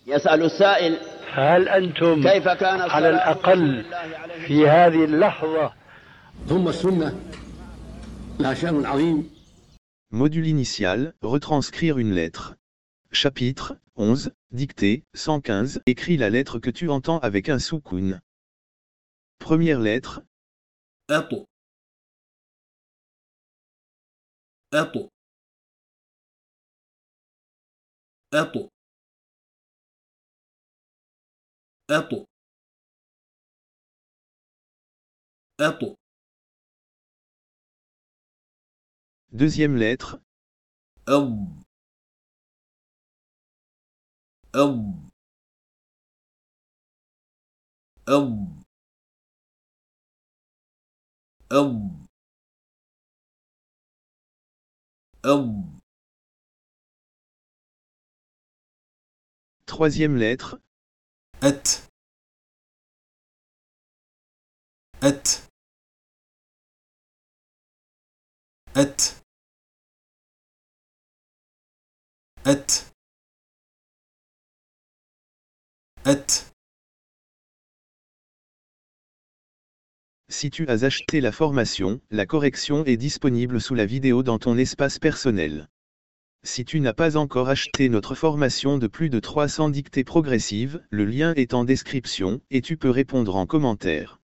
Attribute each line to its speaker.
Speaker 1: يسأل السائل
Speaker 2: هل أنتم
Speaker 1: كيف كان
Speaker 2: على الأقل في هذه اللحظة؟
Speaker 3: ثم السنة لها شأن عظيم.
Speaker 4: Module initial, retranscrire une lettre. Chapitre 11, dictée 115. Écris la lettre que tu entends avec un soukoun. Première lettre.
Speaker 3: أطو أطو أطو أطو أطو.
Speaker 4: Deuxième lettre.
Speaker 3: أب أب أب أب أب.
Speaker 4: Troisième lettre.
Speaker 3: أت أت أت أت أت.
Speaker 4: Si tu as acheté la formation, la correction est disponible sous la vidéo dans ton espace personnel. Si tu n'as pas encore acheté notre formation de plus de 300 dictées progressives, le lien est en description, et tu peux répondre en commentaire.